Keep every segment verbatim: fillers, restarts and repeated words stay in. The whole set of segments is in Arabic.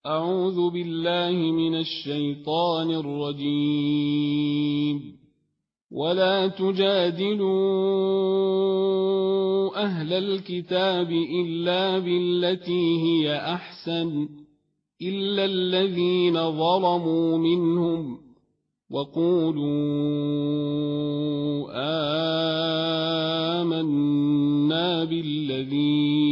أعوذ بالله من الشيطان الرجيم. ولا تجادلوا أهل الكتاب إلا بالتي هي أحسن إلا الذين ظلموا منهم وقولوا آمنا بالذي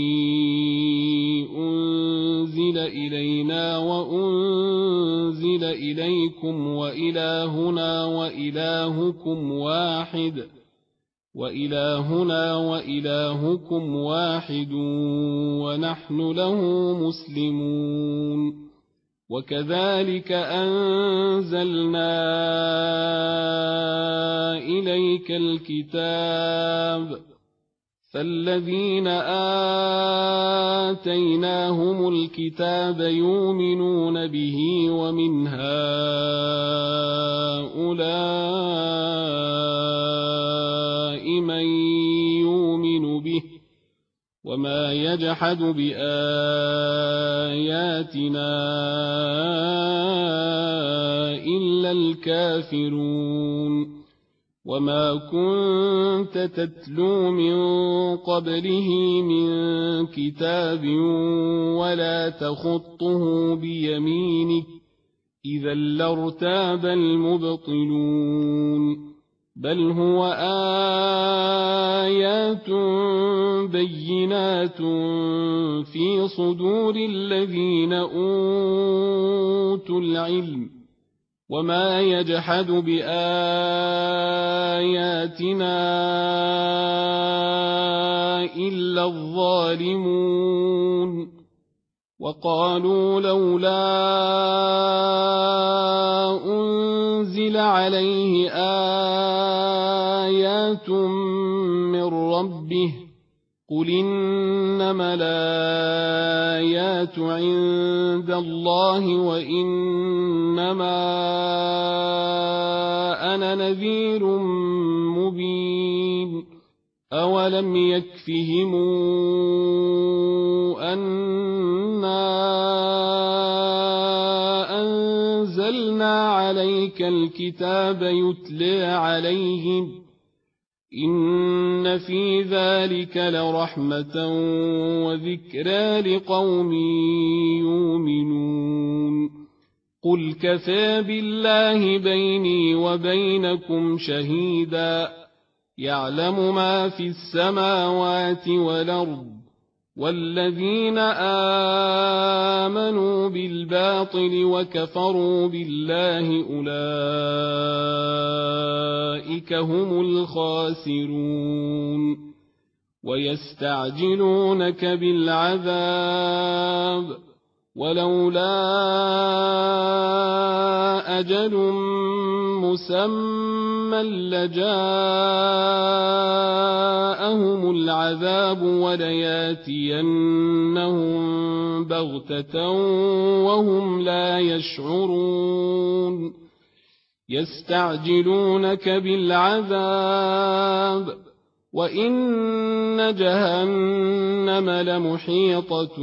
أنزل إلينا وأنزل إليكم وإلهنا وإلهكم واحد وإلهنا وإلهكم واحد ونحن له مسلمون. وكذلك أنزلنا إليك الكتاب فالذين آتيناهم الكتاب يؤمنون به ومن هؤلاء من يؤمن به وما يجحد بآياتنا إلا الكافرون. وما كنت تتلو من قبله من كتاب ولا تخطه بيمينك إذا لارتاب المبطلون. بل هو آيات بينات في صدور الذين أوتوا العلم وما يجحد بآياتنا إلا الظالمون. وقالوا لولا أنزل عليه آيات من ربه قل إنما الآيات عند الله وإنما أنا نذير مبين. أولم يكفهم أنا أنزلنا عليك الكتاب يتلى عليهم إن في ذلك لرحمة وذكرى لقوم يؤمنون. قل كفى بالله بيني وبينكم شهيدا يعلم ما في السماوات والأرض والذين آمنوا بالباطل وكفروا بالله أولئك هم الخاسرون. ويستعجلونك بالعذاب ولولا أجل مسمى لجاءهم العذاب ولياتينهم بغتة وهم لا يشعرون. يستعجلونك بالعذاب وإن جهنم لمحيطة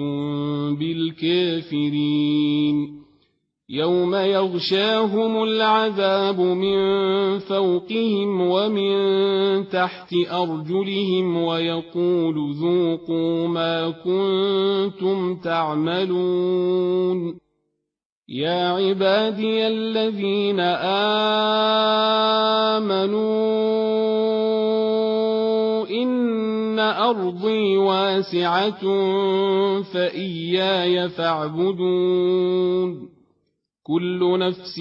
بالكافرين. يوم يغشاهم العذاب من فوقهم ومن تحت أرجلهم ويقول ذوقوا ما كنتم تعملون. يا عبادي الذين آمنوا إن أرضي واسعة فإياي فاعبدون. كل نفس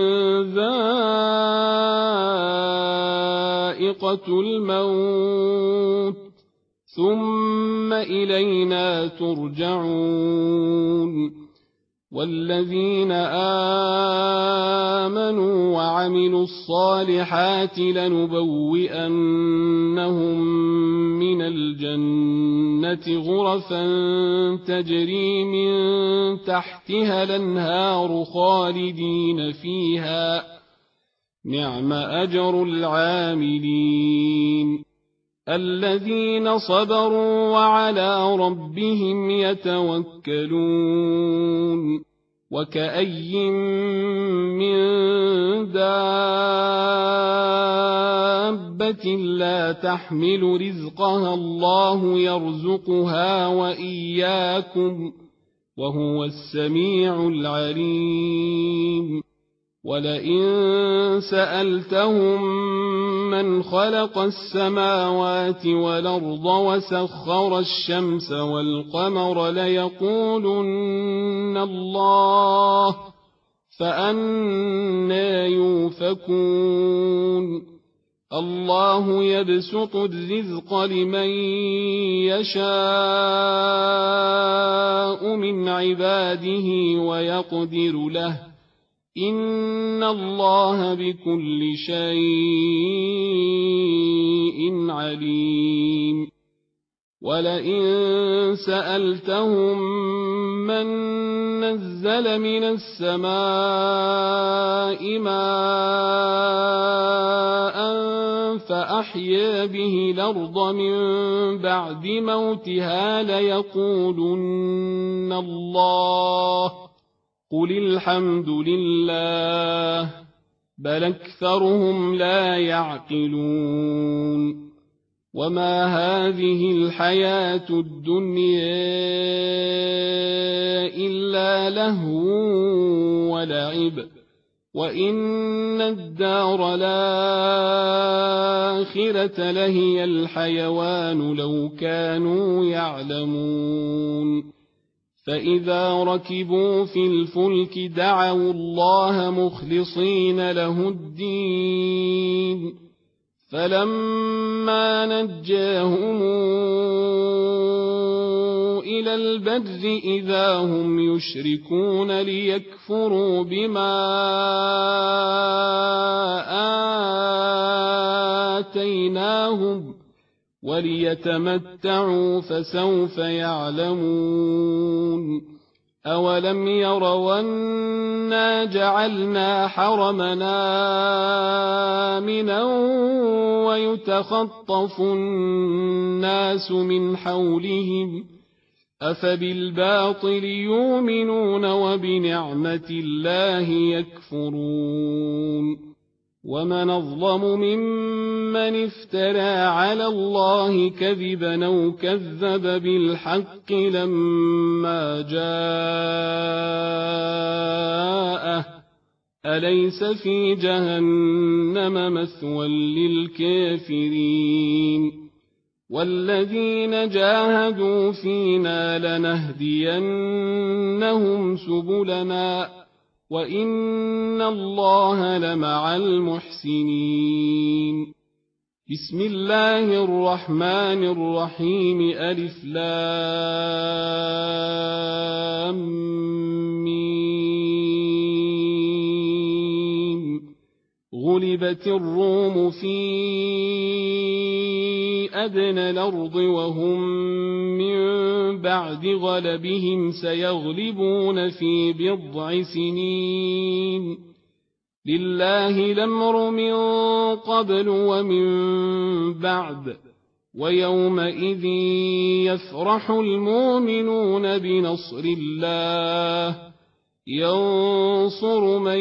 ذائقة الموت ثم إلينا ترجعون. والذين آمنوا وعملوا الصالحات لنبوئنهم من الجنة غرفا تجري من تحتها الأنهار خالدين فيها نعم أجر العاملين. الذين صبروا وعلى ربهم يتوكلون وكأي من دابة لا تحمل رزقها الله يرزقها وإياكم وهو السميع العليم ولئن سألتهم من خلق السماوات والأرض وسخر الشمس والقمر ليقولن الله فأنى يؤفكون الله يبسط الرزق لمن يشاء من عباده ويقدر له إن الله بكل شيء عليم ولئن سألتهم من نزل من السماء ماء فأحيا به الأرض من بعد موتها ليقولن الله قل الحمد لله بل أكثرهم لا يعقلون وما هذه الحياة الدنيا إلا لهو ولعب وإن الدار الآخرة لهي الحيوان لو كانوا يعلمون فإذا ركبوا في الفلك دعوا الله مخلصين له الدين فلما نجاهم إلى البر إذا هم يشركون ليكفروا بما آتيناهم وليتمتعوا فسوف يعلمون أولم يروا أنا جعلنا حرمنا آمنا ويتخطف الناس من حولهم أفبالباطل يؤمنون وبنعمة الله يكفرون ومن أظلم ممن افترى على الله كذبا أو كذب بالحق لما جاءه أليس في جهنم مثوى للكافرين والذين جاهدوا فينا لنهدينهم سبلنا وإن الله لمع المحسنين بسم الله الرحمن الرحيم ألف لام ميم غلبت الروم في أدنى الأرض وهم من بعد غلبهم سيغلبون في بضع سنين لله الأمر من قبل ومن بعد ويومئذ يفرح المؤمنون بنصر الله ينصر من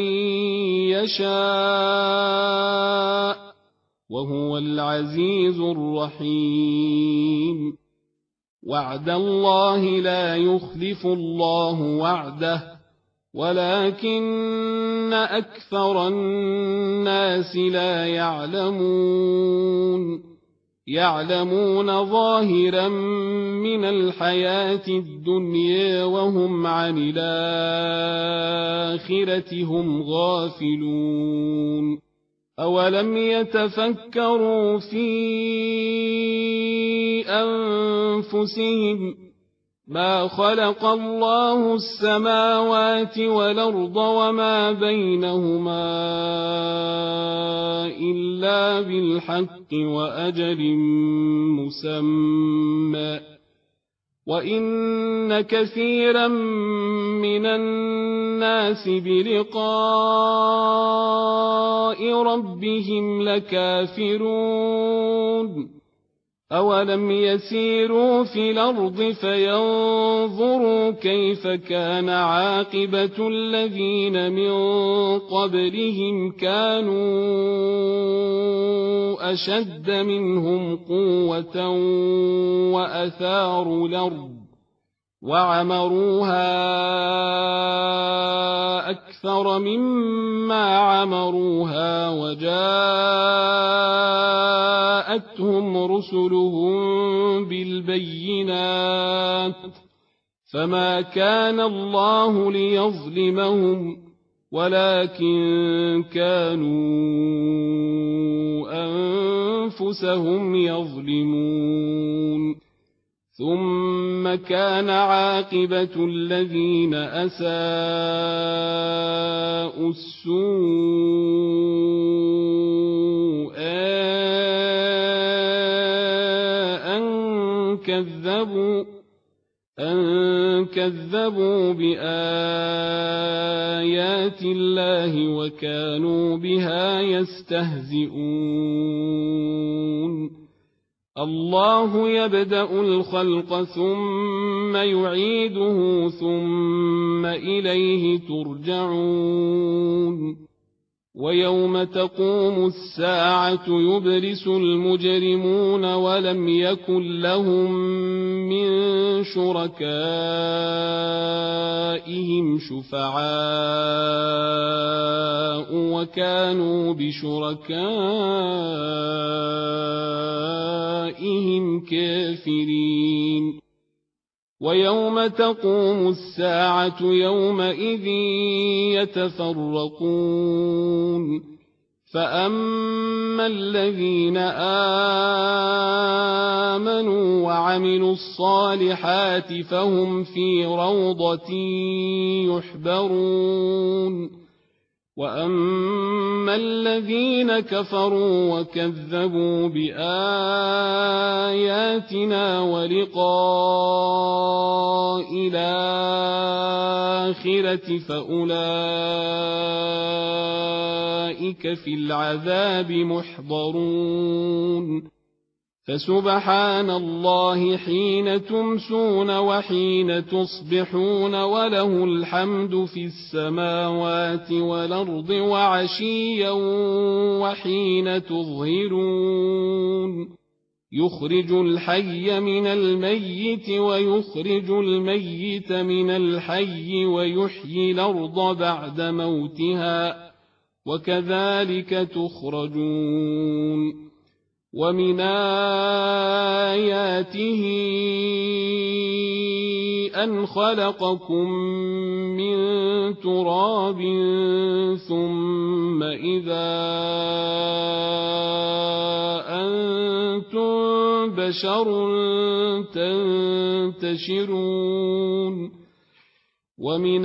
يشاء وهو العزيز الرحيم وعد الله لا يخلف الله وعده ولكن أكثر الناس لا يعلمون يعلمون ظاهرا من الحياة الدنيا وهم عن الآخرة هم غافلون أولم يتفكروا في أنفسهم ما خلق الله السماوات والأرض وما بينهما إلا بالحق وأجل مسمى وإن كثيرا من الناس بلقاء ربهم لكافرون أولم يسيروا في الأرض فينظروا كيف كان عاقبة الذين من قبلهم كانوا أشد منهم قوة وأثاروا الأرض وعمروها أكثر مما عمروها وجاءتهم رسلهم بالبينات فما كان الله ليظلمهم ولكن كانوا أنفسهم يظلمون ثم كان عاقبة الذين أساءوا السوء أن كذبوا أن كذبوا بآيات الله وكانوا بها يستهزئون الله يبدأ الخلق ثم يعيده ثم إليه ترجعون ويوم تقوم الساعة يبرس المجرمون ولم يكن لهم من شركائهم شفعاء وكانوا بشركائهم كافرين ويوم تقوم الساعة يومئذ يتفرقون فأما الذين آمنوا وعملوا الصالحات فهم في روضة يحبرون وأما الذين كفروا وكذبوا بآياتنا ولقاء الآخرة فأولئك في العذاب محضرون فسبحان الله حين تمسون وحين تصبحون وله الحمد في السماوات والأرض وعشيا وحين تظهرون يخرج الحي من الميت ويخرج الميت من الحي ويحيي الأرض بعد موتها وكذلك تخرجون ومن آياته أن خلقكم من تراب ثم إذا أنتم بشر تنتشرون ومن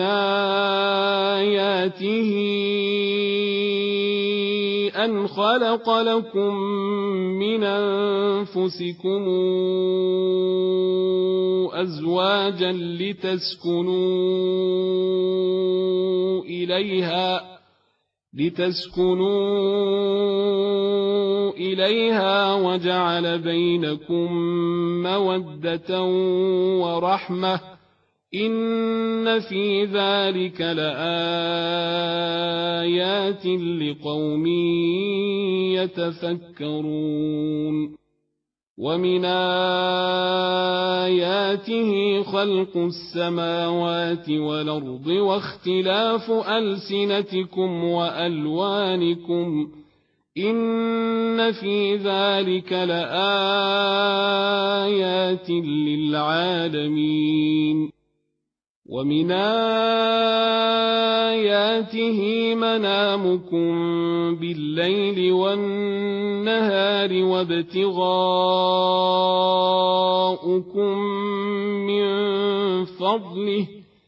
آياته أن خلق لكم من أنفسكم أزواجا لتسكنوا إليها لتسكنوا إليها وجعل بينكم مودة ورحمة إن في ذلك لآيات لقوم يتفكرون ومن آياته خلق السماوات والأرض واختلاف ألسنتكم وألوانكم إن في ذلك لآيات للعالمين ومن آياته منامكم بالليل والنهار وابتغاؤكم من فضله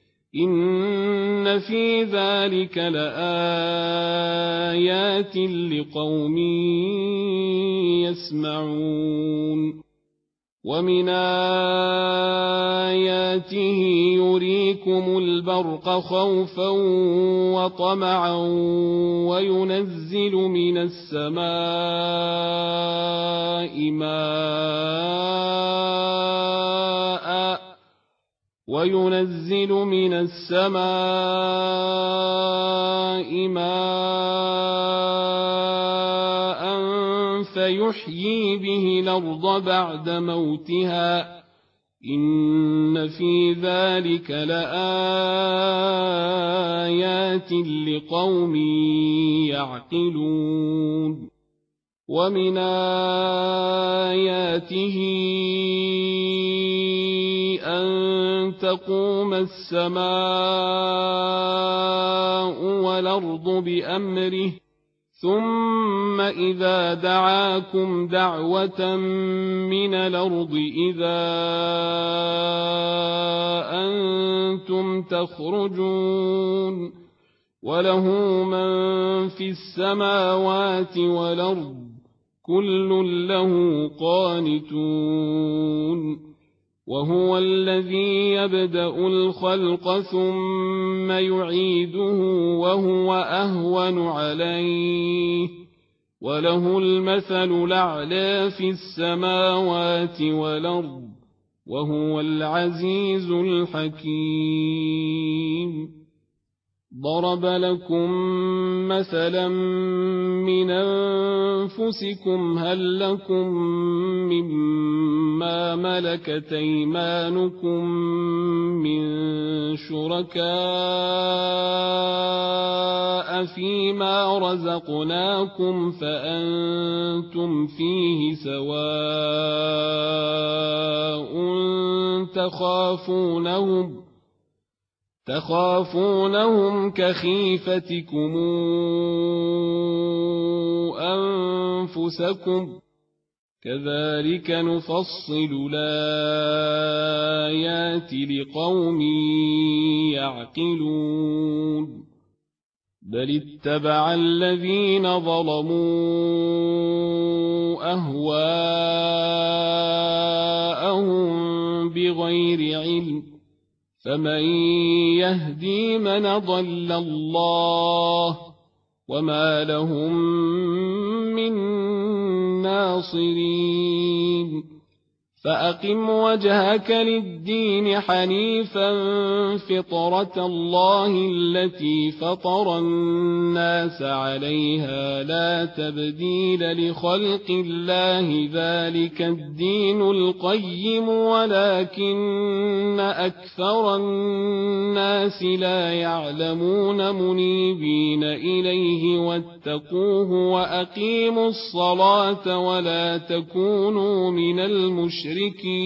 إن في ذلك لآيات لقوم يسمعون ومن آياته يريكم البرق خوفا وطمعا وينزل من السماء ماء وينزل من السماء ماء فيحيي به الأرض بعد موتها إن في ذلك لآيات لقوم يعقلون ومن آياته أن تقوم السماء والأرض بأمره ثم إذا دعاكم دعوة من الأرض إذا أنتم تخرجون وله من في السماوات والأرض كل له قانتون وهو الذي يبدأ الخلق ثم يعيده وهو أهون عليه وله المثل الأعلى في السماوات والأرض وهو العزيز الحكيم ضرب لكم مثلا من أنفسكم هل لكم مما ملكت أيمانكم من شركاء فيما رزقناكم فأنتم فيه سواء تخافونهم تخافونهم كخيفتكم أنفسكم كذلك نفصل الآيات لقوم يعقلون بل اتبع الذين ظلموا أهواءهم بغير علم فمن يهدي من ضل الله وما لهم من ناصرين فأقم وجهك للدين حنيفا فطرة الله التي فطر الناس عليها لا تبديل لخلق الله ذلك الدين القيم ولكن أكثر الناس لا يعلمون منيبين إليه واتقوه وأقيموا الصلاة ولا تكونوا من المشركين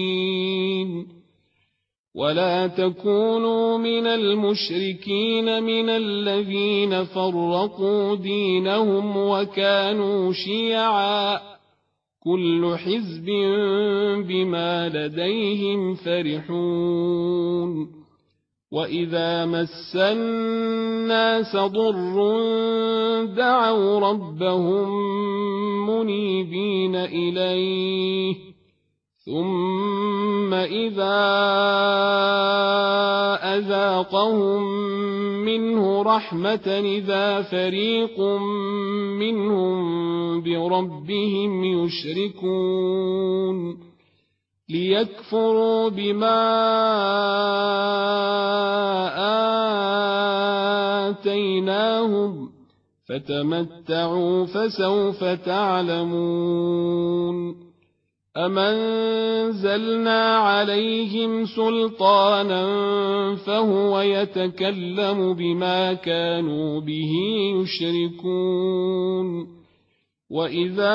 ولا تكونوا من المشركين من الذين فرقوا دينهم وكانوا شيعا كل حزب بما لديهم فرحون وإذا مس الناس ضر دعوا ربهم منيبين إليه ثم إذا أذاقهم منه رحمة إذا فريق منهم بربهم يشركون ليكفروا بما آتيناهم فتمتعوا فسوف تعلمون أم أنزلنا عليهم سلطانا فهو يتكلم بما كانوا به يشركون وإذا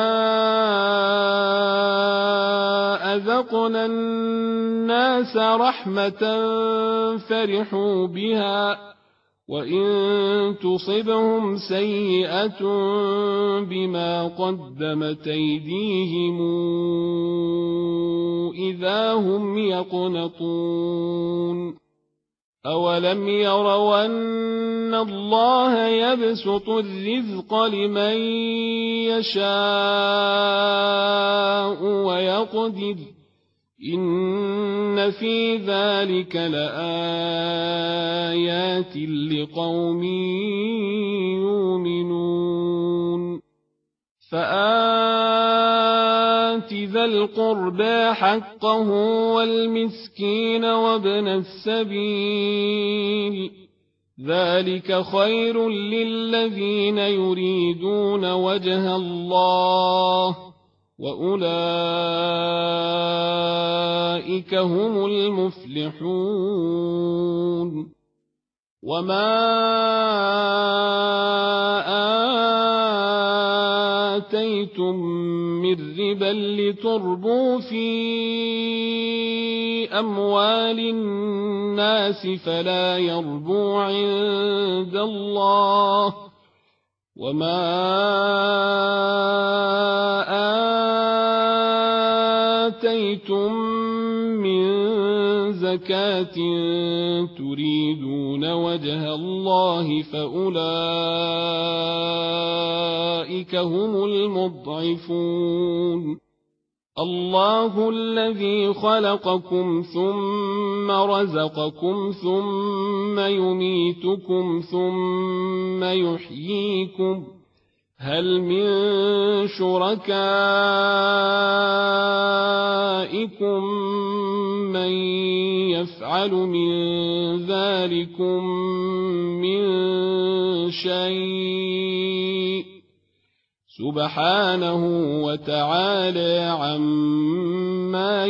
أذقنا الناس رحمة فرحوا بها وإن تصبهم سيئة بما قدمت أيديهم إذا هم يقنطون أولم يروا أن الله يبسط الرزق لمن يشاء ويقدر إن في ذلك لآيات لقوم يؤمنون فآت ذا القربى حقه والمسكين وابن السبيل ذلك خير للذين يريدون وجه الله وأولئك هم المفلحون وما آتيتم من ربا لتربوا في أموال الناس فلا يربو عند الله وما آتيتم من زكاة تريدون وجه الله فأولئك هم المضعفون الله الذي خلقكم ثم رزقكم ثم يميتكم ثم يحييكم هل من شركائكم من يفعل من ذلكم من شيء سبحانه وتعالى عما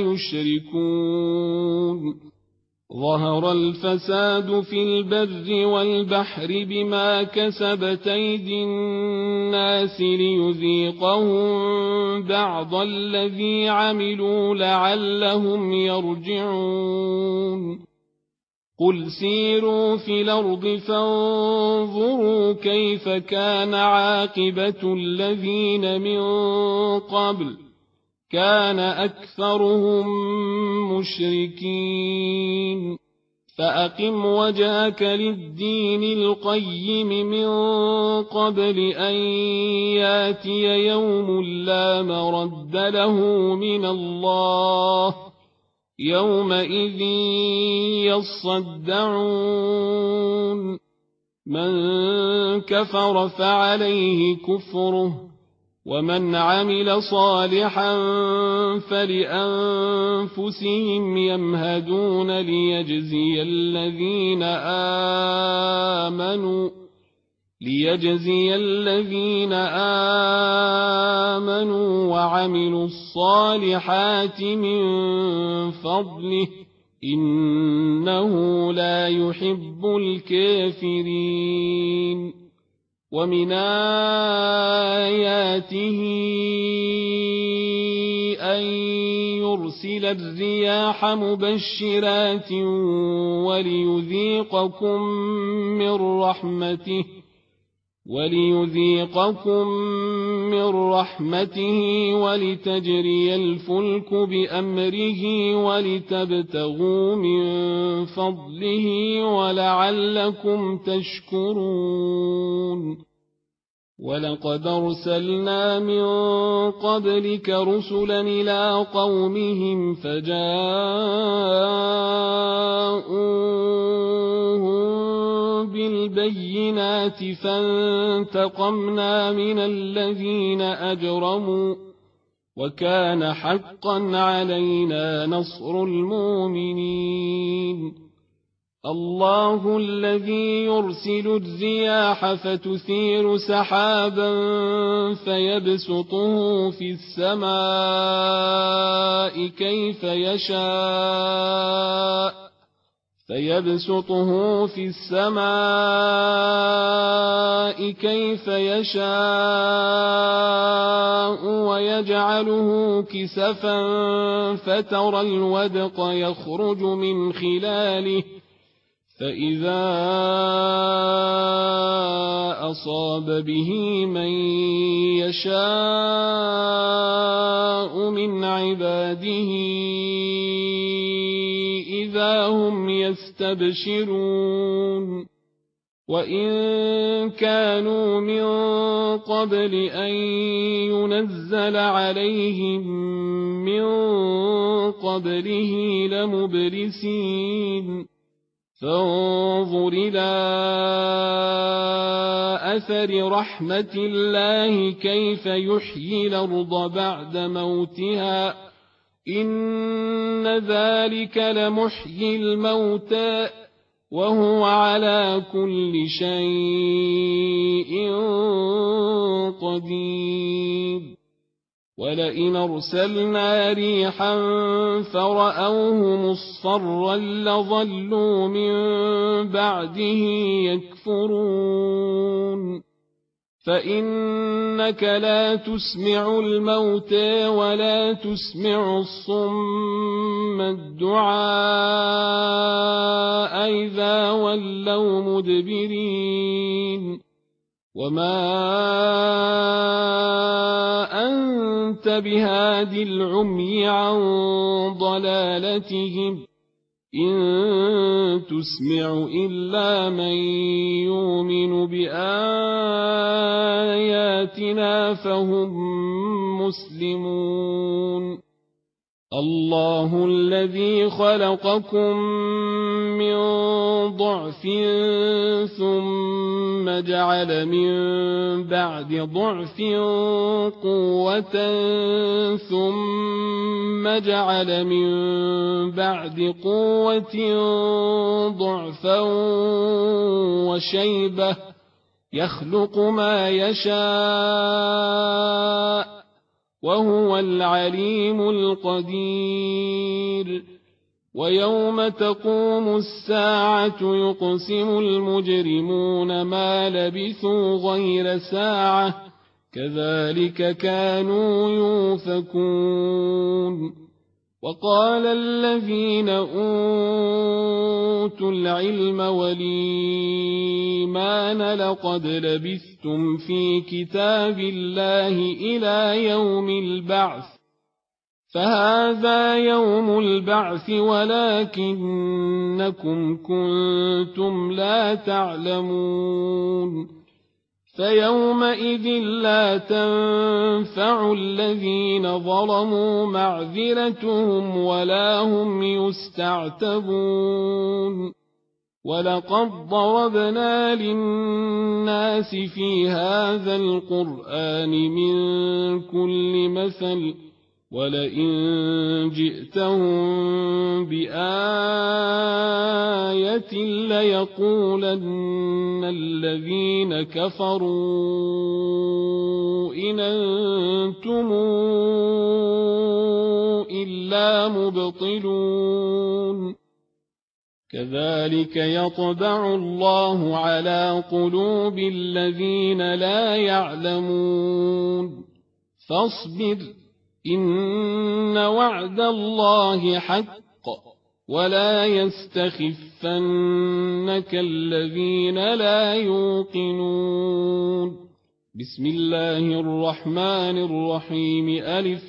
يشركون ظهر الفساد في البر والبحر بما كسبت أيدي الناس ليذيقهم بعض الذي عملوا لعلهم يرجعون قل سيروا في الأرض فانظروا كيف كان عاقبة الذين من قبل كان أكثرهم مشركين فأقم وجهك للدين القيم من قبل أن ياتي يوم لا مرد له من الله يومئذ يصدعون من كفر فعليه كفره ومن عمل صالحا فلأنفسهم يمهدون ليجزي الذين آمنوا ليجزي الذين آمنوا وعملوا الصالحات من فضله إنه لا يحب الكافرين ومن آياته أن يرسل الرياح مبشرات وليذيقكم من رحمته وليذيقكم من رحمته ولتجري الفلك بأمره ولتبتغوا من فضله ولعلكم تشكرون ولقد أرسلنا من قبلك رسلا إلى قومهم فجاءوهم بالبينات فانتقمنا من الذين أجرموا وكان حقا علينا نصر المؤمنين الله الذي يرسل الرياح فتثير سحابا فيبسطه في السماء كيف يشاء فيبسطه في السماء كيف يشاء ويجعله كسفا فترى الودق يخرج من خلاله فإذا أصاب به من يشاء من عباده إذا هم يستبشرون وإن كانوا من قبل أن ينزل عليهم من قبله لمبلسين فانظر إلى أثر رحمة الله كيف يحيي الأرض بعد موتها إن ذلك لمحيي الموتى وهو على كل شيء قدير ولئن أرسلنا ريحا فرأوه مصفرا لظلوا من بعده يكفرون فإنك لا تسمع الموتى ولا تسمع الصم الدعاء إذا ولوا مدبرين وما أنت بهاد العمي عن ضلالتهم إن تسمع إلا من يؤمن بآياتنا فهم مسلمون الله الذي خلقكم من ضعف ثم جعل من بعد ضعف قوة ثم جعل من بعد قوة ضعفا وشيبة يخلق ما يشاء وهو العليم القدير ويوم تقوم الساعة يقسم المجرمون ما لبثوا غير ساعة كذلك كانوا يؤفكون وقال الذين أوتوا العلم والإيمان لقد لبثتم في كتاب الله إلى يوم البعث فهذا يوم البعث ولكنكم كنتم لا تعلمون فيومئذ لا تنفع الذين ظلموا معذرتهم ولا هم يستعتبون ولقد ضربنا للناس في هذا القرآن من كل مثل ولئن جئتهم بآية ليقولن الذين كفروا إن أنتم إلا مبطلون كذلك يطبع الله على قلوب الذين لا يعلمون فاصبر إن وعد الله حق ولا يستخفنك الذين لا يوقنون بسم الله الرحمن الرحيم ألف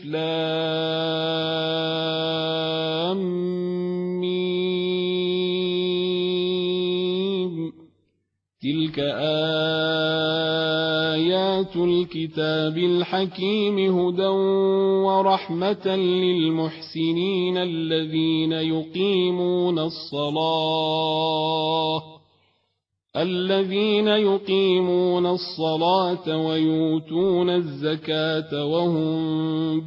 لام ميم تلك آيات الكتاب الحكيم هدى ورحمة للمحسنين الذين يقيمون الصلاة الذين يقيمون الصلاة ويؤتون الزكاة وهم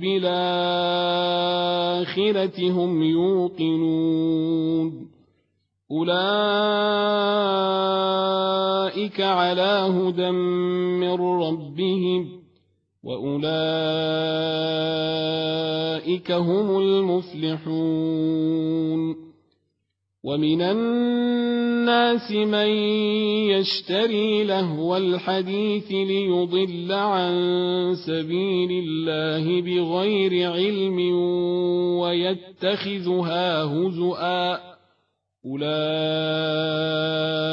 بالآخرة هم يوقنون أولئك على هدى من ربهم وأولئك هم المفلحون ومن الناس من يشتري لهو الحديث ليضل عن سبيل الله بغير علم ويتخذها هزؤا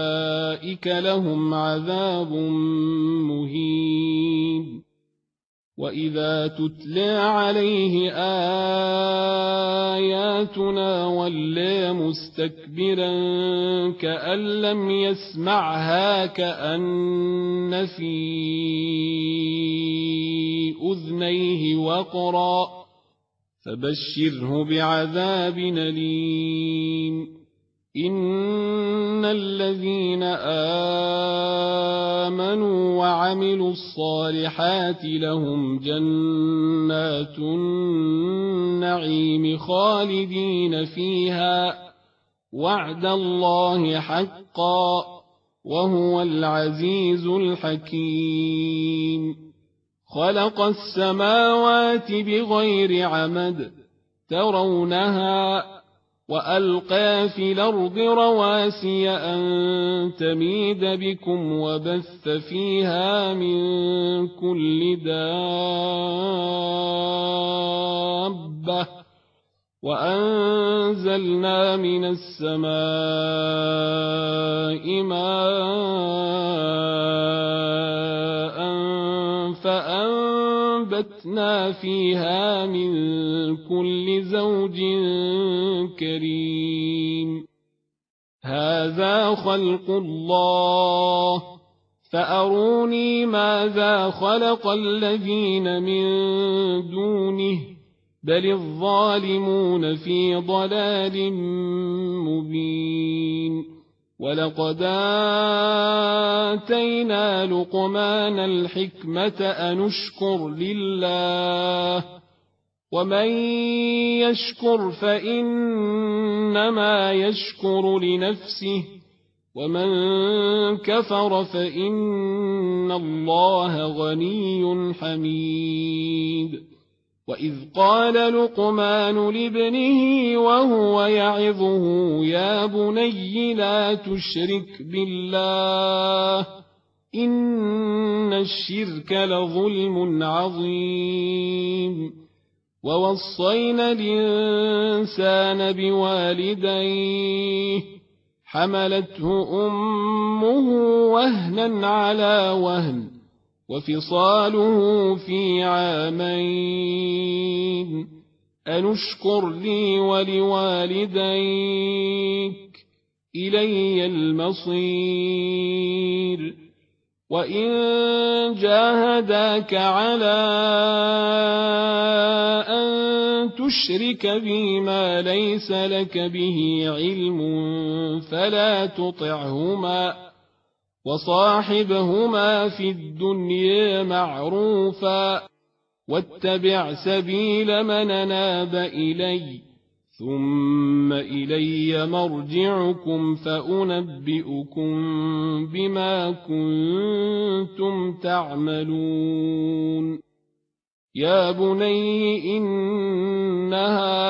أولئك لهم عذاب مهين وإذا تتلى عليه آياتنا ولى مستكبرا كأن لم يسمعها كأن في أذنيه وقرا فبشره بعذاب أليم. إن الذين آمنوا وعملوا الصالحات لهم جنات النعيم خالدين فيها وعد الله حقا وهو العزيز الحكيم. خلق السماوات بغير عمد ترونها وألقى في الأرض رواسي أن تميد بكم وبث فيها من كل دابة وأنزلنا من السماء ماء فأنبتنا فيها من كل زوج كريم. هذا خلق الله فأروني ماذا خلق الذين من دونه بل الظالمون في ضلال مبين. ولقد آتينا لقمان الحكمة أن اشكر لله ومن يشكر فإنما يشكر لنفسه ومن كفر فإن الله غني حميد. وإذ قال لقمان لابنه وهو يعظه يا بني لا تشرك بالله إن الشرك لظلم عظيم. ووصينا الإنسان بوالديه حملته أمه وهنا على وهن وفصاله في عامين أن اشكر لي ولوالديك إلي المصير. وإن جاهداك على أن تشرك بي ما ليس لك به علم فلا تطعهما وصاحبهما في الدنيا معروفا واتبع سبيل من أناب إلي ثم إلي مرجعكم فأنبئكم بما كنتم تعملون. يا بني إنها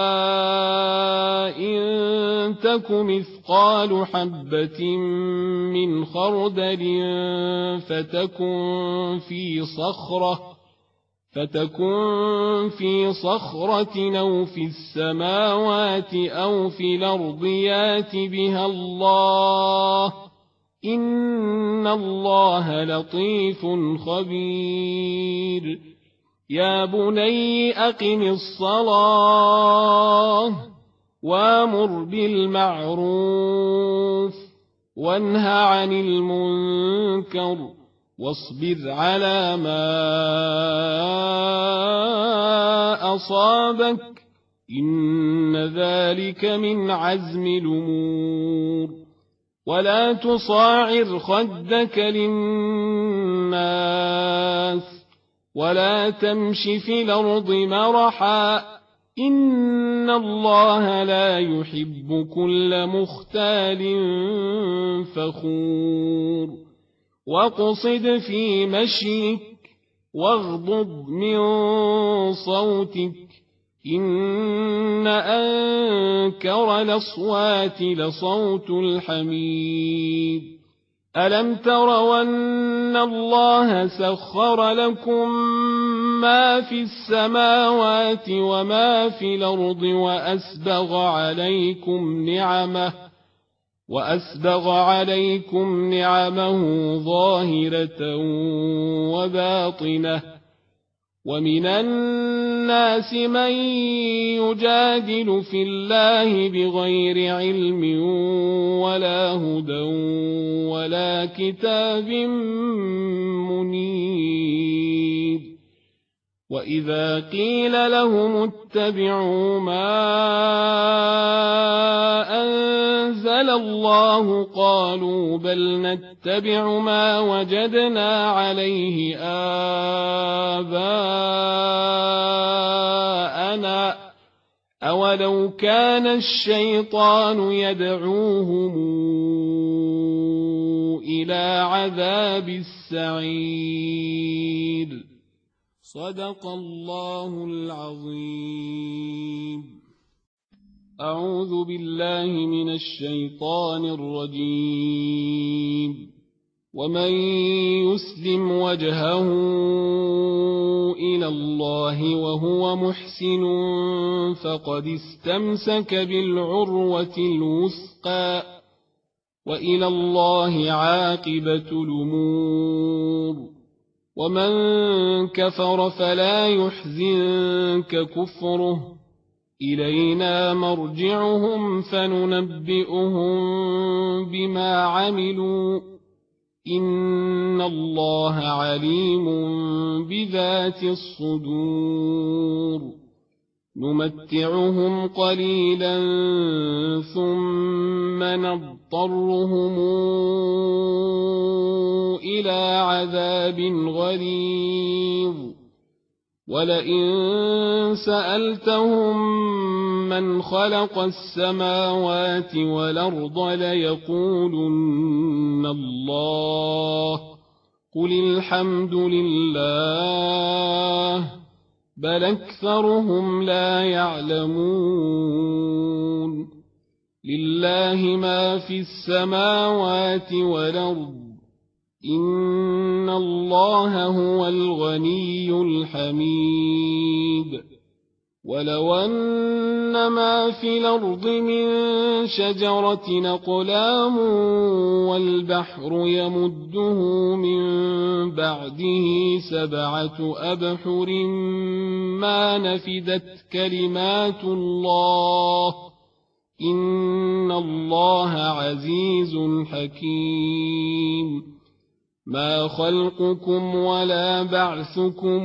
إن تك مثقال حبة من خردل فتكن في صخرة فتكن في صخرة أو في السماوات أو في الأرض يات بها الله إن الله لطيف خبير. يا بني أقم الصلاة وامر بالمعروف وانه عن المنكر واصبر على ما أصابك إن ذلك من عزم الأمور. ولا تصاعر خدك للناس ولا تمش في الأرض مرحا إن الله لا يحب كل مختال فخور. واقصد في مشيك واغضض من صوتك إن أنكر الأصوات لصوت الحميد. ألم تروا أن الله سخر لكم ما في السماوات وما في الأرض وأسبغ عليكم نعمه وأسبغ عليكم نعمه ظاهرة وباطنة ومن الناس من يجادل في الله بغير علم ولا هدى ولا كتاب منير وإذا قيل لهم اتبعوا ما أنزل الله قالوا بل نتبع ما وجدنا عليه آباءنا أولو كان الشيطان يدعوهم إلى عذاب السعير صدق الله العظيم. أعوذ بالله من الشيطان الرجيم. ومن يسلم وجهه إلى الله وهو محسن فقد استمسك بالعروة الوثقى وإلى الله عاقبة الأمور. ومن كفر فلا يحزنك كفره إلينا مرجعهم فننبئهم بما عملوا إن الله عليم بذات الصدور. نمتعهم قليلا ثم نضطرهم إلى عذاب غليظ ولئن سألتهم من خلق السماوات والأرض ليقولن الله قل الحمد لله بل أكثرهم لا يعلمون. لله ما في السماوات والأرض إن الله هو الغني الحميد. ولو أن ما في الأرض من شجرة أقلام والبحر يمده من بعده سبعة أبحر ما نفدت كلمات الله إن الله عزيز حكيم. ما خلقكم ولا بعثكم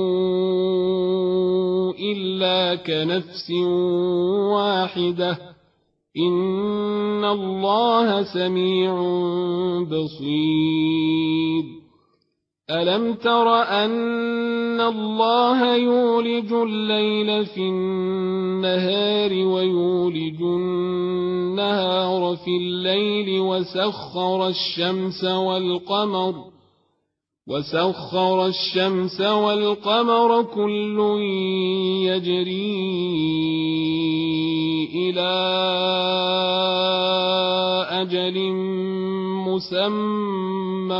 إلا كنفس واحدة إن الله سميع بصير. ألم تر أن الله يولج الليل في النهار ويولج النهار في الليل وسخر الشمس والقمر وسخر الشمس والقمر كل يجري إلى أجل مسمى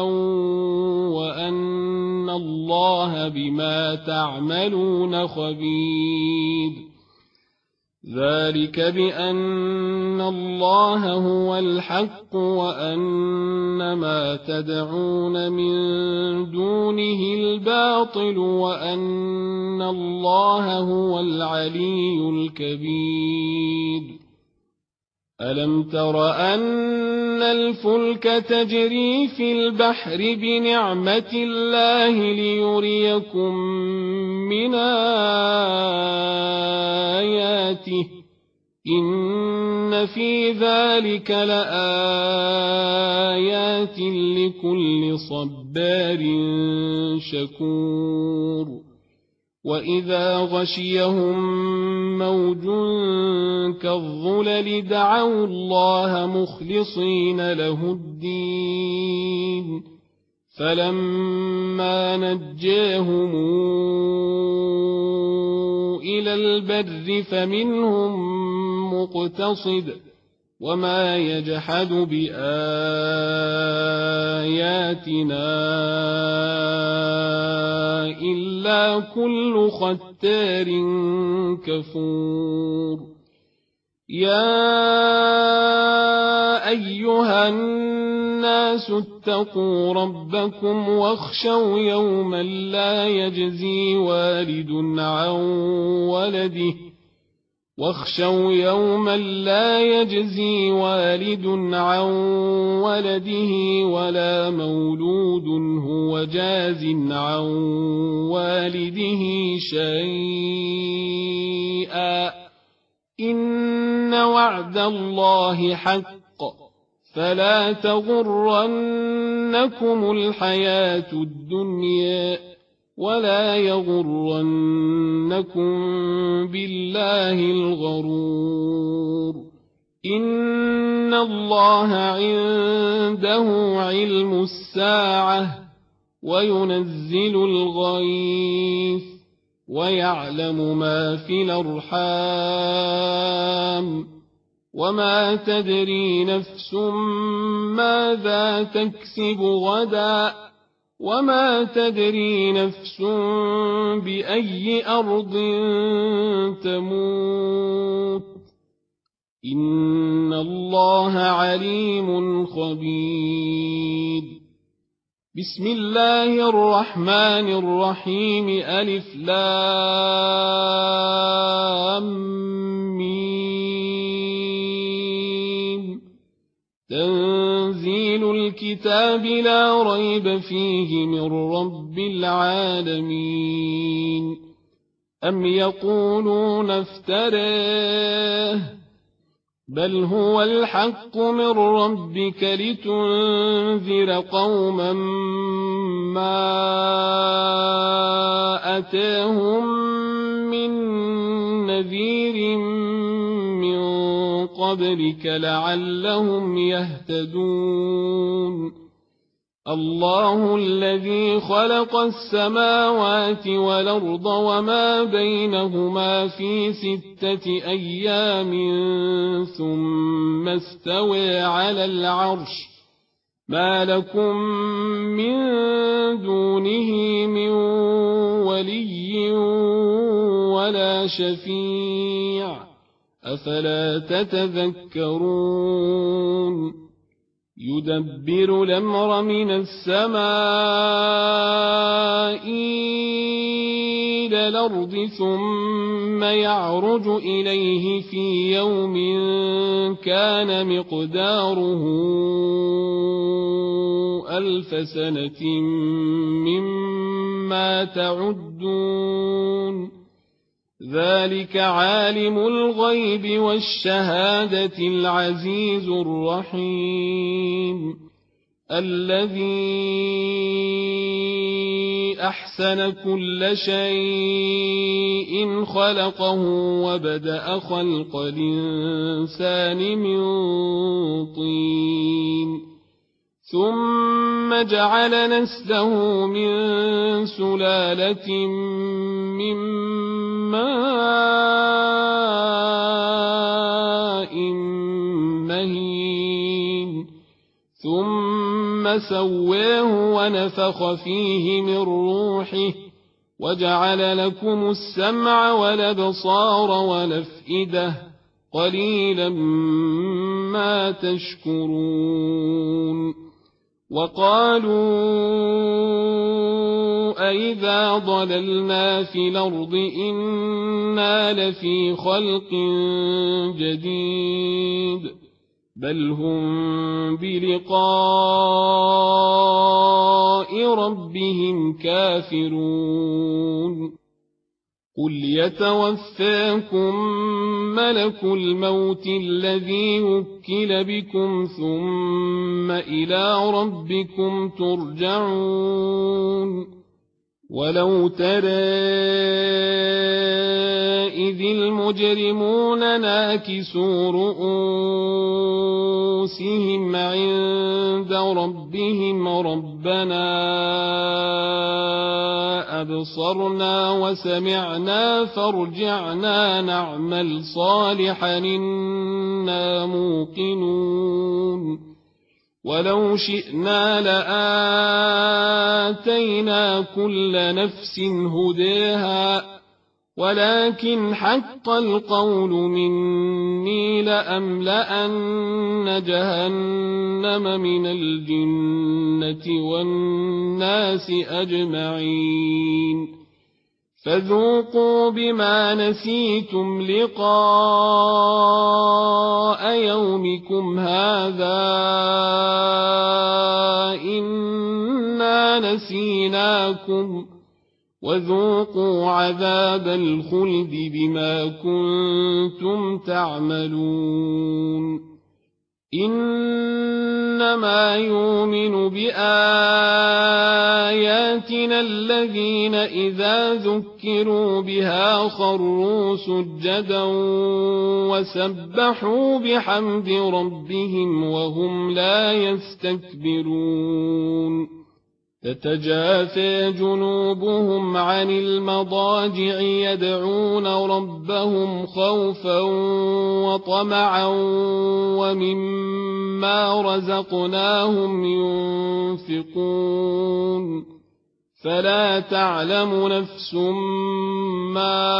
وأن الله بما تعملون خبير. ذلك بأن الله هو الحق وأن ما تدعون من دونه الباطل وأن الله هو العلي الكبير. ألم تر أن الفلك تجري في البحر بنعمة الله ليريكم من آياته إن في ذلك لآيات لكل صبار شكور. وإذا غشيهم موج كالظلل دعوا الله مخلصين له الدين فلما نجاهم إلى البر فمنهم مقتصد وما يجحد بآياتنا إلا كل ختار كفور. يا أيها الناس الناس اتقوا ربكم واخشوا يوما لا يجزي والد عن ولده واخشوا يوما لا يجزي والد عن ولده ولا مولود هو جاز عن والده شيئا إن وعد الله حق فلا تغرنكم الحياة الدنيا ولا يغرنكم بالله الغرور إن الله عنده علم الساعة وينزل الغيث ويعلم ما في الأرحام وما تدري نفس ماذا تكسب غدا وما تدري نفس بأي أرض تموت إن الله عليم خبير بسم الله الرحمن الرحيم ألف لام ميم تنزيل الكتاب لا ريب فيه من رب العالمين أم يقولون افتراه بل هو الحق من ربك لتنذر قوما ما أتاهم من نذير من قبلك لعلهم يهتدون الله الذي خلق السماوات والأرض وما بينهما في ستة أيام ثم استوى على العرش ما لكم من دونه من ولي ولا شفيع أفلا تتذكرون يدبر الأمر من السماء إلى الأرض ثم يعرج إليه في يوم كان مقداره ألف سنة مما تعدون ذلك عالم الغيب والشهادة العزيز الرحيم الذي أحسن كل شيء خلقه وبدأ خلق الإنسان من طين ثم جعل نسله من سلالة من ماء مهين ثم سواه ونفخ فيه من روحه وجعل لكم السمع والأبصار والأفئدة قليلا ما تشكرون وقالوا أئذا ضللنا في الأرض إنا لفي خلق جديد بل هم بلقاء ربهم كافرون قل يتوفاكم ملك الموت الذي وكل بكم ثم إلى ربكم ترجعون ولو ترى إذ المجرمون ناكسوا رؤوسهم عند ربهم ربنا أبصرنا وسمعنا فارجعنا نعمل صالحا إنا موقنون ولو شئنا لآتينا كل نفس هداها ولكن حق القول مني لأملأن جهنم من الجنة والناس أجمعين فذوقوا بما نسيتم لقاء يومكم هذا إنا نسيناكم وذوقوا عذاب الخلد بما كنتم تعملون إنما يؤمن بآياتنا الذين إذا ذكروا بها خروا سجدا وسبحوا بحمد ربهم وهم لا يستكبرون تتجافى جنوبهم عن المضاجع يدعون ربهم خوفا وطمعا ومما رزقناهم ينفقون فلا تعلم نفس ما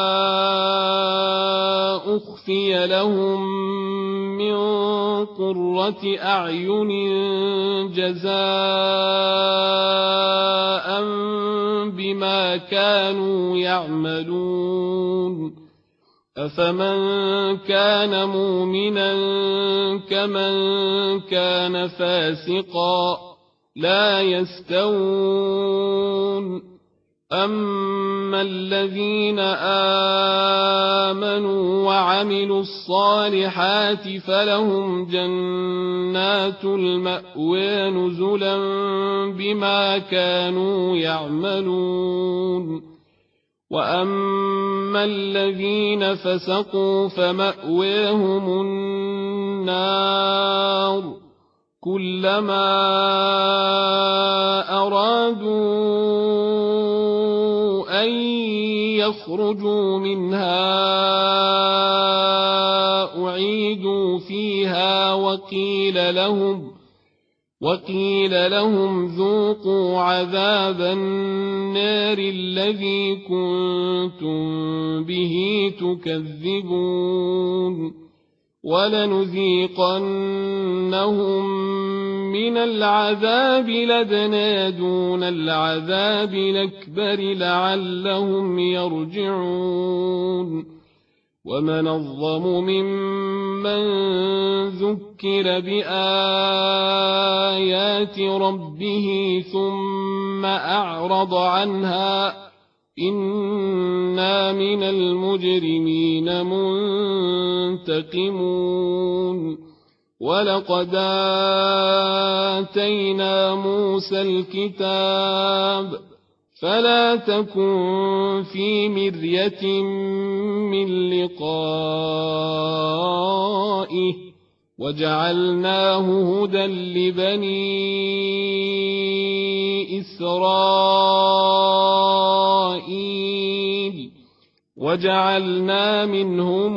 أخفي لهم من قرة أعين جزاء بما كانوا يعملون أفمن كان مؤمنا كمن كان فاسقا لا يستوون أما الذين آمنوا وعملوا الصالحات فلهم جنات المأوى نزلا بما كانوا يعملون وأما الذين فسقوا فمأواهم النار كلما أرادوا أن يخرجوا منها أعيدوا فيها وقيل لهم وقيل لهم ذوقوا عذاب النار الذي كنتم به تكذبون ولنذيقنهم من العذاب الأدنى دون العذاب الأكبر لعلهم يرجعون ومن أظلم ممن ذكر بآيات ربه ثم أعرض عنها إنا من المجرمين منتقمون ولقد آتينا موسى الكتاب فلا تكن في مرية من لقائه وجعلناه هدى لبني إسرائيل وجعلنا منهم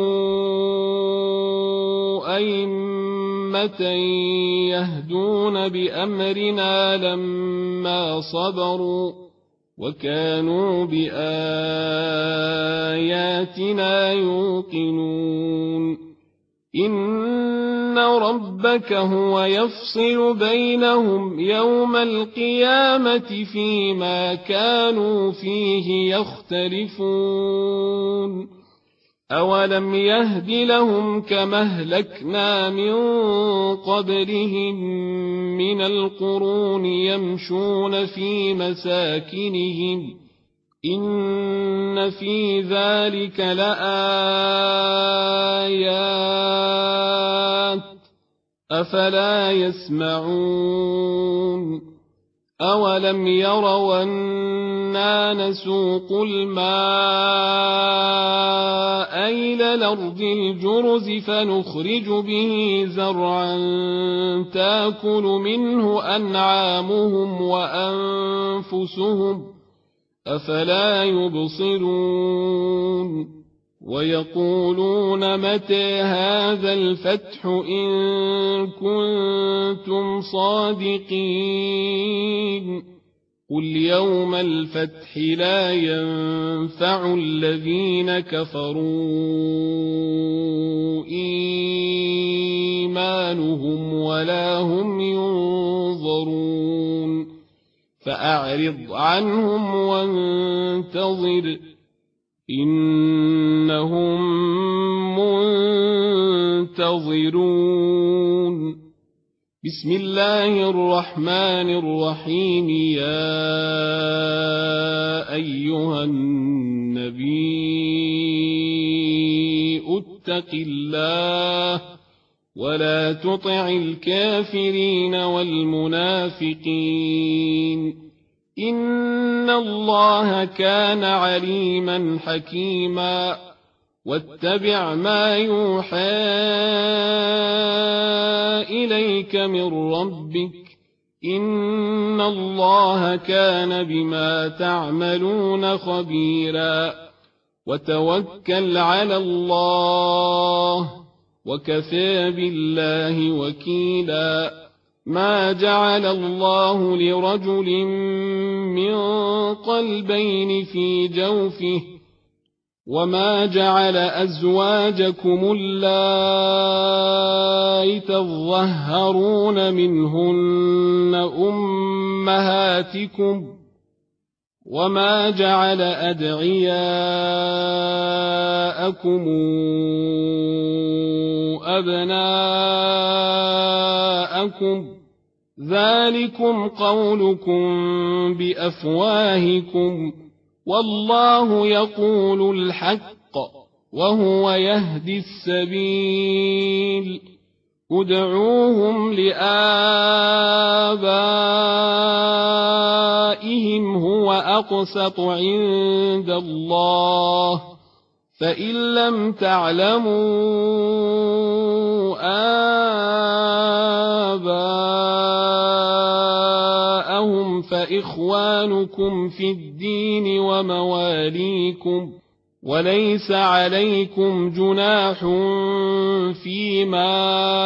أئمة يهدون بأمرنا لما صبروا وكانوا بآياتنا يوقنون إن ربك هو يفصل بينهم يوم القيامة فيما كانوا فيه يختلفون أولم يهد لهم كما أهلكنا من قبلهم من القرون يمشون في مساكنهم إن في ذلك لآيات أفلا يسمعون أولم يروا أنا نسوق الماء إلى الأرض الجرز فنخرج به زرعا تأكل منه أنعامهم وأنفسهم أفلا يبصرون ويقولون متى هذا الفتح إن كنتم صادقين قل يوم الفتح لا ينفع الذين كفروا إيمانهم ولا هم ينظرون فأعرض عنهم وانتظر إنهم منتظرون بسم الله الرحمن الرحيم يا أيها النبي اتق الله ولا تطع الكافرين والمنافقين إن الله كان عليما حكيما واتبع ما يوحى إليك من ربك إن الله كان بما تعملون خبيرا وتوكل على الله وكفى بالله وكيلا ما جعل الله لرجل من قلبين في جوفه وما جعل أزواجكم اللائي تظهرون منهن أمهاتكم وما جعل أدعياءكم أبناءكم ذلكم قولكم بأفواهكم والله يقول الحق وهو يهدي السبيل ادعوهم لآبائهم هو أقسط عند الله فإن لم تعلموا آباءهم فإخوانكم في الدين ومواليكم وليس عليكم جناح فيما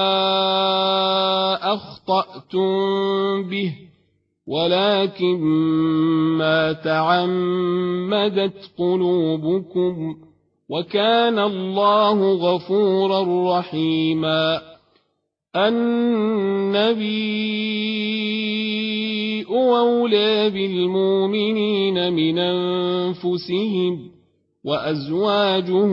أخطأتم به ولكن ما تعمدت قلوبكم وكان الله غفورا رحيما النبي أولى بالمؤمنين من أنفسهم وأزواجه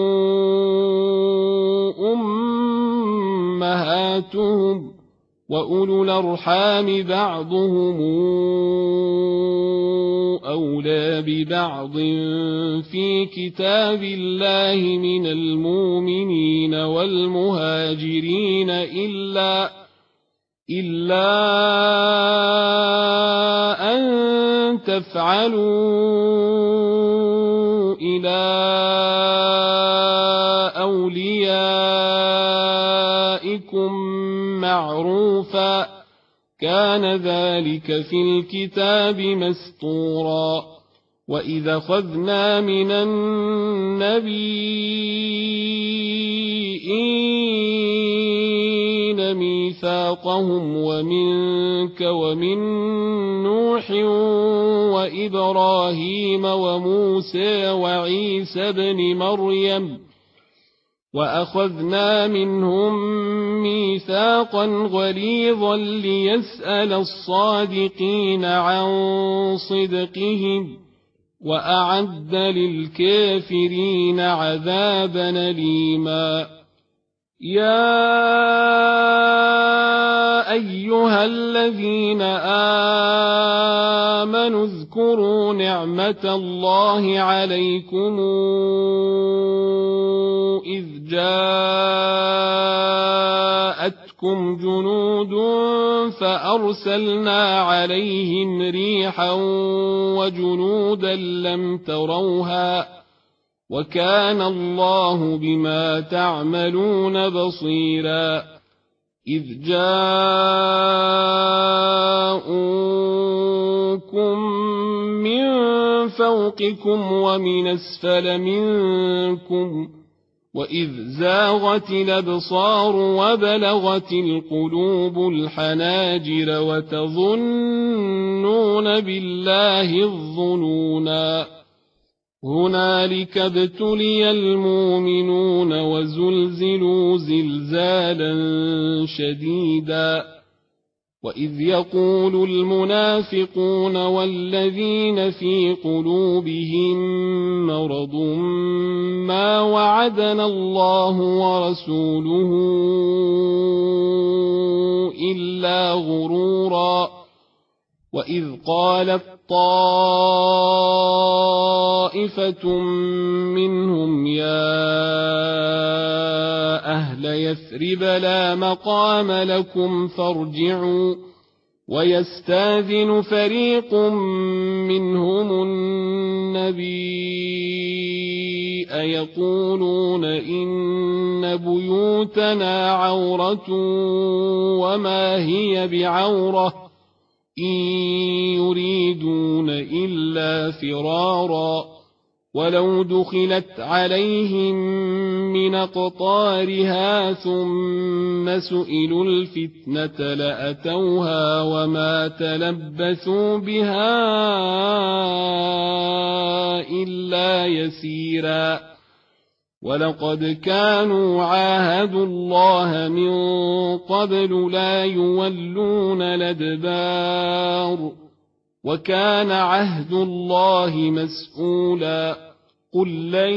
أمهاتهم وأولو الأرحام بعضهم أولى ببعض في كتاب الله من المؤمنين والمهاجرين إلا إلا أن تفعلوا إلى أوليائكم معروفا كان ذلك في الكتاب مسطورا وإذا أخذنا من النبيين ميثاقهم ومنك ومن نوح وإبراهيم وموسى وعيسى بن مريم وأخذنا منهم ميثاقا غليظا ليسأل الصادقين عن صدقهم وأعد للكافرين عذابا أليما يا أيها الذين آمنوا اذكروا نعمة الله عليكم إذ جاءتكم جنود فأرسلنا عليهم ريحا وجنودا لم تروها وكان الله بما تعملون بصيرا إذ جاءوكم من فوقكم ومن أسفل منكم وإذ زاغت الأبصار وبلغت القلوب الحناجر وتظنون يحلفون بالله الظنونا هنالك ابتلي المؤمنون وزلزلوا زلزالا شديدا وإذ يقول المنافقون والذين في قلوبهم مرض ما وعدنا الله ورسوله إلا غرورا وإذ قالت طائفة منهم يا أهل يثرب لا مقام لكم فارجعوا ويستاذن فريق منهم النبي يقولون إن بيوتنا عورة وما هي بعورة إن يريدون إلا فرارا ولو دخلت عليهم من أقطارها ثم سئلوا الفتنة لأتوها وما تلبثوا بها إلا يسيرا ولقد كانوا عاهدوا الله من قبل لا يولون الأدبار وكان عهد الله مسؤولا قل لن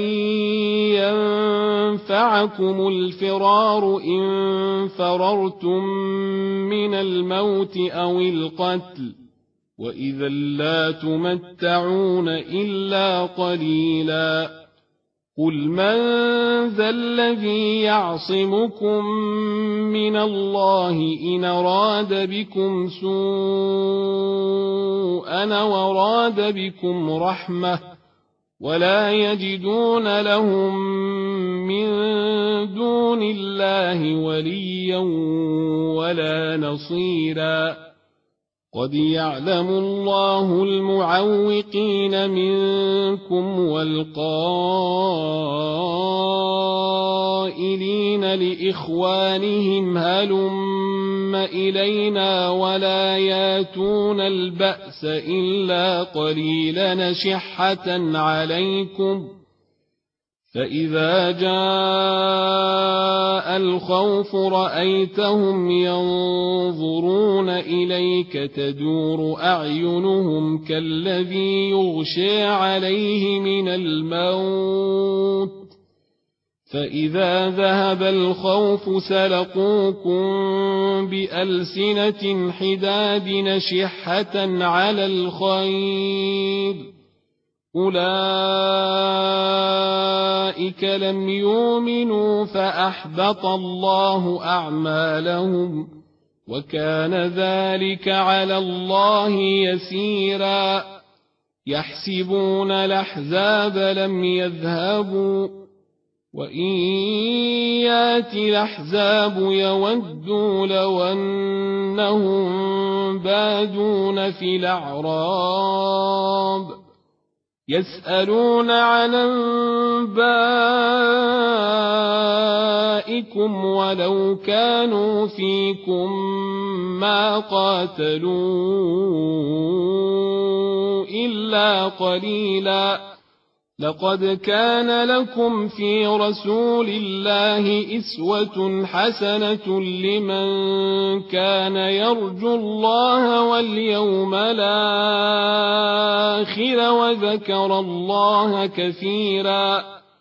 ينفعكم الفرار إن فررتم من الموت أو القتل وإذا لا تمتعون إلا قليلا قل من ذا الذي يعصمكم من الله إن أراد بكم سوءا وراد بكم رحمة ولا يجدون لهم من دون الله وليا ولا نصيرا قد يعلم الله المعوقين منكم والقائلين لإخوانهم هلم إلينا ولا ياتون البأس إلا قليلا شحة عليكم فإذا جاء الخوف رأيتهم ينظرون إليك تدور أعينهم كالذي يغشى عليه من الموت فإذا ذهب الخوف سلقوكم بألسنة حداد نشحة على الخير أولئك لم يؤمنوا فأحبط الله أعمالهم وكان ذلك على الله يسيرا يحسبون الأحزاب لم يذهبوا وإن يأتي الأحزاب يودوا لو أنهم بادون في الأعراب يسألون عن أنبائكم ولو كانوا فيكم ما قاتلوا إلا قليلا لقد كان لكم في رسول الله أسوة حسنة لمن كان يرجو الله واليوم الآخر وذكر الله كثيرا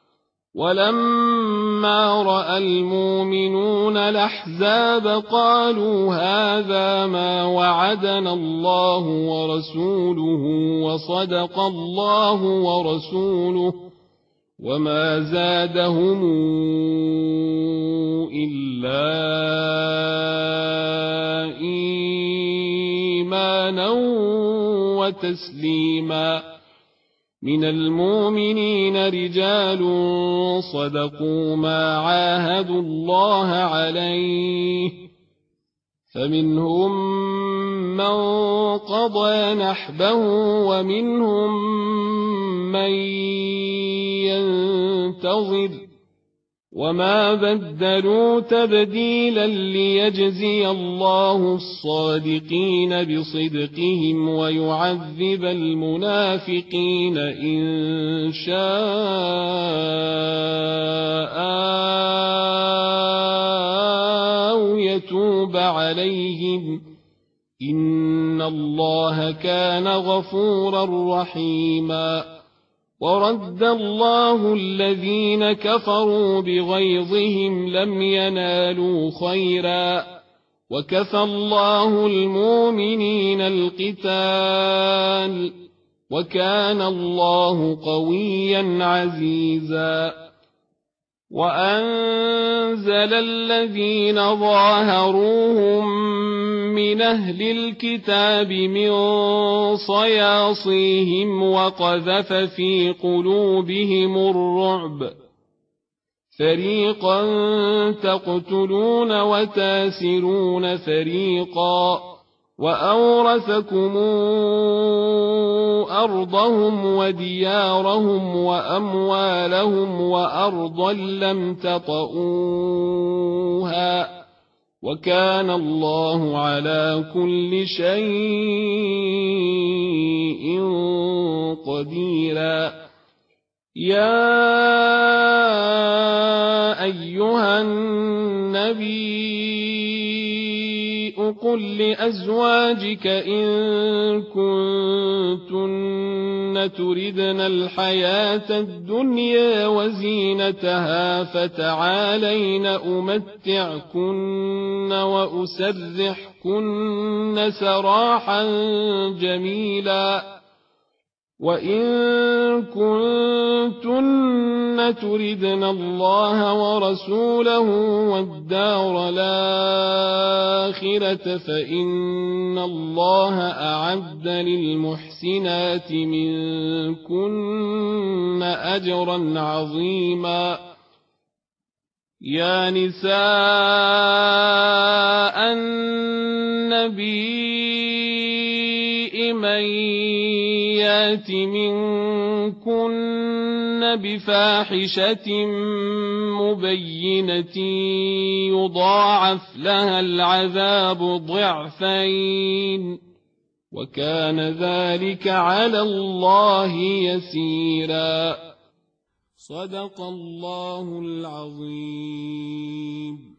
ولما رأى المؤمنون الأحزاب قالوا هذا ما وعدنا الله ورسوله وصدق الله ورسوله وما زادهم إلا إيمانا وتسليما من المؤمنين رجال صدقوا ما عاهدوا الله عليه فمنهم من قضى نحبه ومنهم من ينتظر وما بدلوا تبديلا ليجزي الله الصادقين بصدقهم ويعذب المنافقين إن شاء أو يتوب عليهم إن الله كان غفورا رحيما ورد الله الذين كفروا بغيظهم لم ينالوا خيرا وكفى الله المؤمنين القتال وكان الله قويا عزيزا وأنزل الذين ظاهروهم من أهل الكتاب من صياصيهم وقذف في قلوبهم الرعب فريقا تقتلون وتاسرون فريقا وأورثكم أرضهم وديارهم وأموالهم وأرضا لم تطئوها وكان الله على كل شيء قديرا يا أيها النبي قل لأزواجك إن كنتن تردن الحياة الدنيا وزينتها فتعالين أمتعكن وأسرحكن سراحا جميلا وإن كنتن تردن الله ورسوله والدار الآخرة فإن الله أعد للمحسنات منكن أجرا عظيما يا نساء النبي من يات منكن بفاحشة مبينة يضاعف لها العذاب ضعفين وكان ذلك على الله يسيرا صدق الله العظيم.